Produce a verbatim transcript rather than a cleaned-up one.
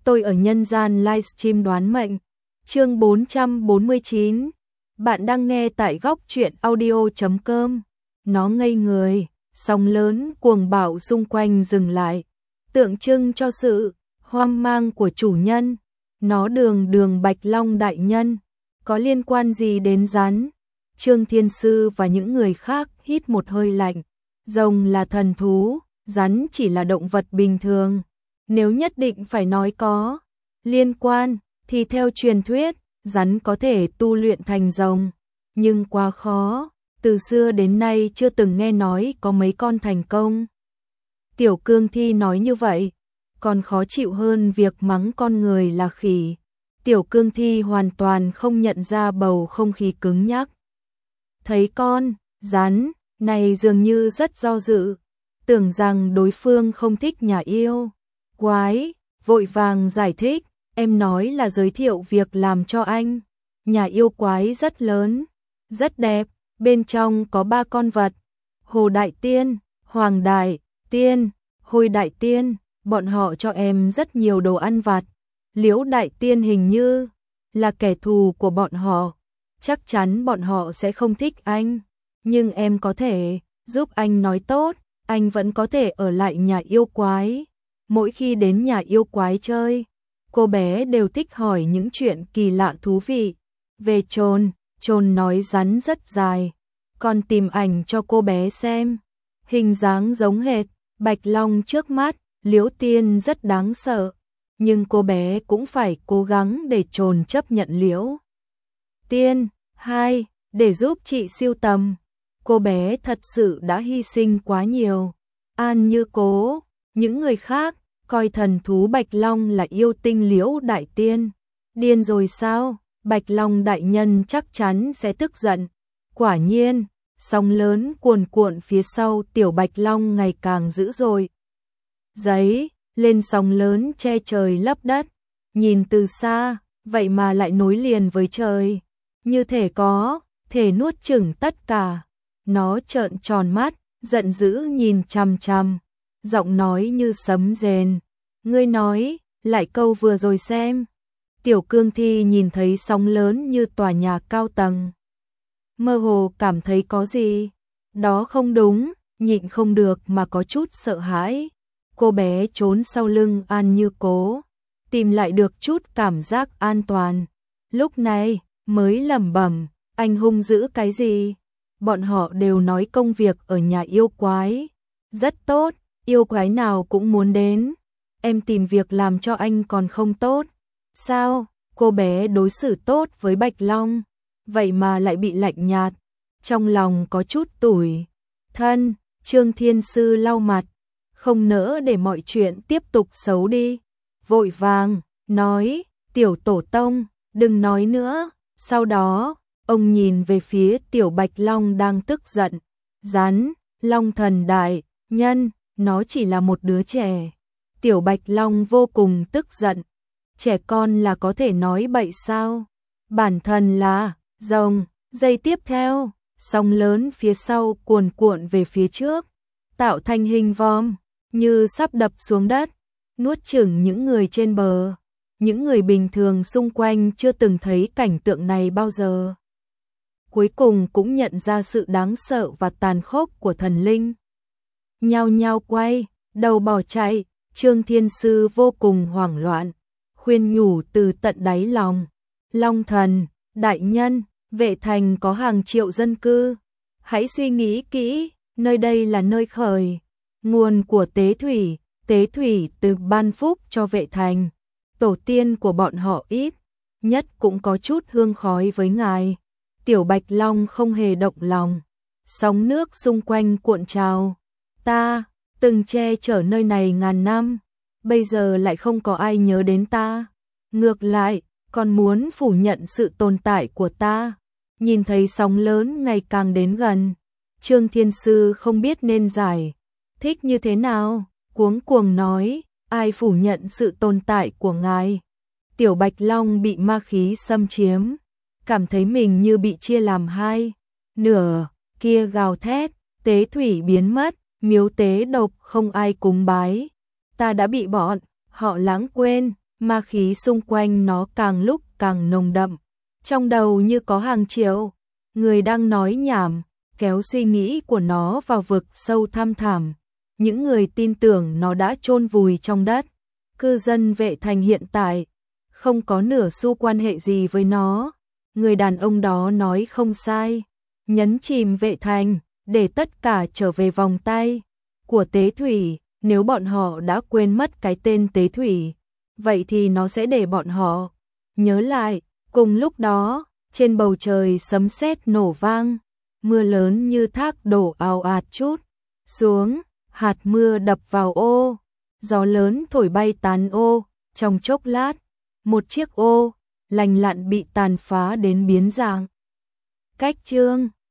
tôi ở nhân gian livestream đoán mệnh. Chương bốn trăm bốn mươi chín. Bạn đang nghe tại góc truyện audio chấm com. Nó ngây người, sóng lớn cuồng bạo xung quanh dừng lại, tượng trưng cho sự hoang mang của chủ nhân. Nó đường đường Bạch Long đại nhân, có liên quan gì đến rắn? Trương Thiên Sư và những người khác hít một hơi lạnh. Rồng là thần thú, rắn chỉ là động vật bình thường. Nếu nhất định phải nói có liên quan, thì theo truyền thuyết, rắn có thể tu luyện thành rồng. Nhưng quá khó, từ xưa đến nay chưa từng nghe nói có mấy con thành công. Tiểu Cương Thi nói như vậy, còn khó chịu hơn việc mắng con người là khỉ. Tiểu Cương Thi hoàn toàn không nhận ra bầu không khí cứng nhắc. Thấy con rắn này dường như rất do dự, tưởng rằng đối phương không thích nhà yêu quái, vội vàng giải thích, em nói là giới thiệu việc làm cho anh. Nhà yêu quái rất lớn, rất đẹp, bên trong có ba con vật, Hồ Đại Tiên, Hoàng Đại Tiên, Hồi Đại Tiên, bọn họ cho em rất nhiều đồ ăn vặt. Liễu Đại Tiên hình như là kẻ thù của bọn họ, chắc chắn bọn họ sẽ không thích anh, nhưng em có thể giúp anh nói tốt, anh vẫn có thể ở lại nhà yêu quái. Mỗi khi đến nhà yêu quái chơi, cô bé đều thích hỏi những chuyện kỳ lạ thú vị. Về Trồn, Trồn nói rắn rất dài, còn tìm ảnh cho cô bé xem. Hình dáng giống hệt Bạch Long trước mắt. Liễu Tiên rất đáng sợ, nhưng cô bé cũng phải cố gắng để Trồn chấp nhận Liễu Tiên. Hai, để giúp chị siêu tầm. Cô bé thật sự đã hy sinh quá nhiều. An Như Cố, những người khác coi thần thú Bạch Long là yêu tinh Liễu Đại Tiên. Điên rồi sao? Bạch Long đại nhân chắc chắn sẽ tức giận. Quả nhiên, sóng lớn cuồn cuộn phía sau tiểu Bạch Long ngày càng dữ dội. Giấy lên sóng lớn che trời lấp đất, nhìn từ xa, vậy mà lại nối liền với trời, như thể có thể nuốt chửng tất cả. Nó trợn tròn mắt, giận dữ nhìn chằm chằm, giọng nói như sấm rền. Ngươi nói lại câu vừa rồi xem. Tiểu Cương Thi nhìn thấy sóng lớn như tòa nhà cao tầng, mơ hồ cảm thấy có gì đó không đúng, nhịn không được mà có chút sợ hãi. Cô bé trốn sau lưng An Như Cố, tìm lại được chút cảm giác an toàn. Lúc này mới lẩm bẩm, anh hung dữ cái gì? Bọn họ đều nói công việc ở nhà yêu quái rất tốt, yêu quái nào cũng muốn đến. Em tìm việc làm cho anh còn không tốt sao? Cô bé đối xử tốt với Bạch Long, vậy mà lại bị lạnh nhạt. Trong lòng có chút tủi thân. Trương Thiên Sư lau mặt, không nỡ để mọi chuyện tiếp tục xấu đi, vội vàng nói, tiểu tổ tông, đừng nói nữa. Sau đó, ông nhìn về phía tiểu Bạch Long đang tức giận. Rắn, Long thần đại nhân, nó chỉ là một đứa trẻ. Tiểu Bạch Long vô cùng tức giận. Trẻ con là có thể nói bậy sao? Bản thân là rồng. Giây tiếp theo, sóng lớn phía sau cuồn cuộn về phía trước, tạo thành hình vòm như sắp đập xuống đất, nuốt chửng những người trên bờ. Những người bình thường xung quanh chưa từng thấy cảnh tượng này bao giờ, cuối cùng cũng nhận ra sự đáng sợ và tàn khốc của thần linh. Nhao nhao quay đầu bỏ chạy. Trương Thiên Sư vô cùng hoảng loạn, khuyên nhủ từ tận đáy lòng. Long thần đại nhân, Vệ Thành có hàng triệu dân cư, hãy suy nghĩ kỹ, nơi đây là nơi khởi nguồn của tế thủy. Tế thủy từ ban phúc cho Vệ Thành, tổ tiên của bọn họ ít nhất cũng có chút hương khói với ngài. Tiểu Bạch Long không hề động lòng, sóng nước xung quanh cuộn trào. Ta từng che chở nơi này ngàn năm, bây giờ lại không có ai nhớ đến ta, ngược lại còn muốn phủ nhận sự tồn tại của ta. Nhìn thấy sóng lớn ngày càng đến gần, Trương Thiên Sư không biết nên giải thích như thế nào, cuống cuồng nói, ai phủ nhận sự tồn tại của ngài? Tiểu Bạch Long bị ma khí xâm chiếm, cảm thấy mình như bị chia làm hai nửa, kia gào thét, tế thủy biến mất, miếu tế độc không ai cúng bái, ta đã bị bọn họ lãng quên, ma khí xung quanh nó càng lúc càng nồng đậm. Trong đầu như có hàng triệu người đang nói nhảm, kéo suy nghĩ của nó vào vực sâu thăm thẳm. Những người tin tưởng nó đã chôn vùi trong đất. Cư dân Vệ Thành hiện tại không có nửa xu quan hệ gì với nó. Người đàn ông đó nói không sai, nhấn chìm Vệ Thành để tất cả trở về vòng tay của Tế Thủy. Nếu bọn họ đã quên mất cái tên Tế Thủy, vậy thì nó sẽ để bọn họ nhớ lại. Cùng lúc đó, trên bầu trời sấm sét nổ vang, mưa lớn như thác đổ ào ạt chút xuống, hạt mưa đập vào ô, gió lớn thổi bay tán ô, trong chốc lát, một chiếc ô lành lặn bị tàn phá đến biến dạng. Cách chương